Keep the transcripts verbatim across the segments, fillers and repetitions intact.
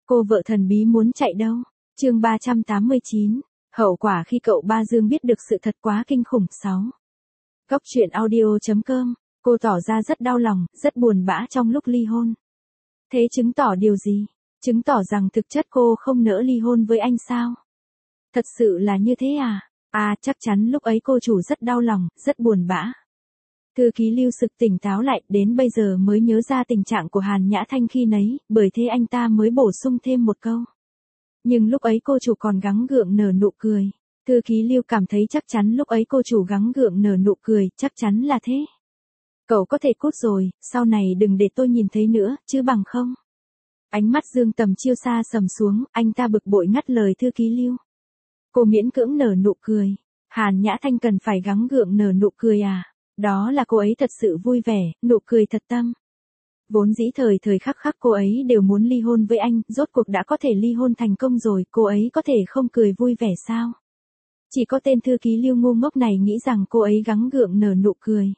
Cô vợ thần bí muốn chạy đâu? Chương ba trăm tám mươi chín. Hậu quả khi cậu ba Dương biết được sự thật quá kinh khủng. sáu. Góc truyện audio chấm com. Cô tỏ ra rất đau lòng, rất buồn bã trong lúc ly hôn. Thế chứng tỏ điều gì? Chứng tỏ rằng thực chất cô không nỡ ly hôn với anh sao? Thật sự là như thế à? À, chắc chắn lúc ấy cô chủ rất đau lòng, rất buồn bã. Thư ký Lưu sực tỉnh táo lại, đến bây giờ mới nhớ ra tình trạng của Hàn Nhã Thanh khi nấy, bởi thế anh ta mới bổ sung thêm một câu. Nhưng lúc ấy cô chủ còn gắng gượng nở nụ cười. Thư ký Lưu cảm thấy chắc chắn lúc ấy cô chủ gắng gượng nở nụ cười, chắc chắn là thế. Cậu có thể cút rồi, sau này đừng để tôi nhìn thấy nữa, chứ bằng không. Ánh mắt Dương Tầm Chiêu xa sầm xuống, anh ta bực bội ngắt lời thư ký Lưu. Cô miễn cưỡng nở nụ cười. Hàn Nhã Thanh cần phải gắng gượng nở nụ cười à? Đó là cô ấy thật sự vui vẻ, nụ cười thật tâm. Vốn dĩ thời thời khắc khắc cô ấy đều muốn ly hôn với anh, rốt cuộc đã có thể ly hôn thành công rồi, cô ấy có thể không cười vui vẻ sao? Chỉ có tên thư ký Lưu ngu ngốc này nghĩ rằng cô ấy gắng gượng nở nụ cười.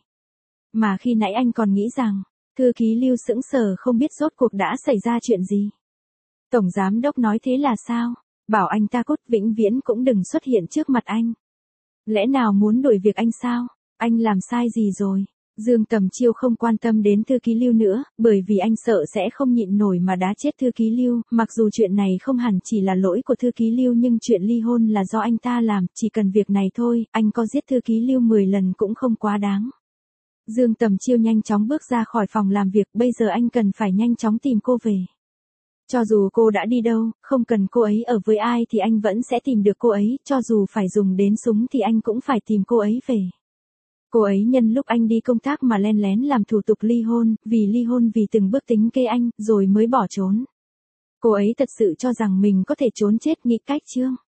Mà khi nãy anh còn nghĩ rằng, thư ký Lưu sững sờ không biết rốt cuộc đã xảy ra chuyện gì. Tổng giám đốc nói thế là sao? Bảo anh ta cút vĩnh viễn cũng đừng xuất hiện trước mặt anh. Lẽ nào muốn đuổi việc anh sao? Anh làm sai gì rồi? Dương Tầm Chiêu không quan tâm đến thư ký Lưu nữa, bởi vì anh sợ sẽ không nhịn nổi mà đá chết thư ký Lưu, mặc dù chuyện này không hẳn chỉ là lỗi của thư ký Lưu nhưng chuyện ly hôn là do anh ta làm, chỉ cần việc này thôi, anh có giết thư ký Lưu mười lần cũng không quá đáng. Dương Tầm Chiêu nhanh chóng bước ra khỏi phòng làm việc, bây giờ anh cần phải nhanh chóng tìm cô về. Cho dù cô đã đi đâu, không cần cô ấy ở với ai thì anh vẫn sẽ tìm được cô ấy, cho dù phải dùng đến súng thì anh cũng phải tìm cô ấy về. Cô ấy nhân lúc anh đi công tác mà len lén làm thủ tục ly hôn, vì ly hôn vì từng bước tính kế anh, rồi mới bỏ trốn. Cô ấy thật sự cho rằng mình có thể trốn chết nghĩ cách chưa?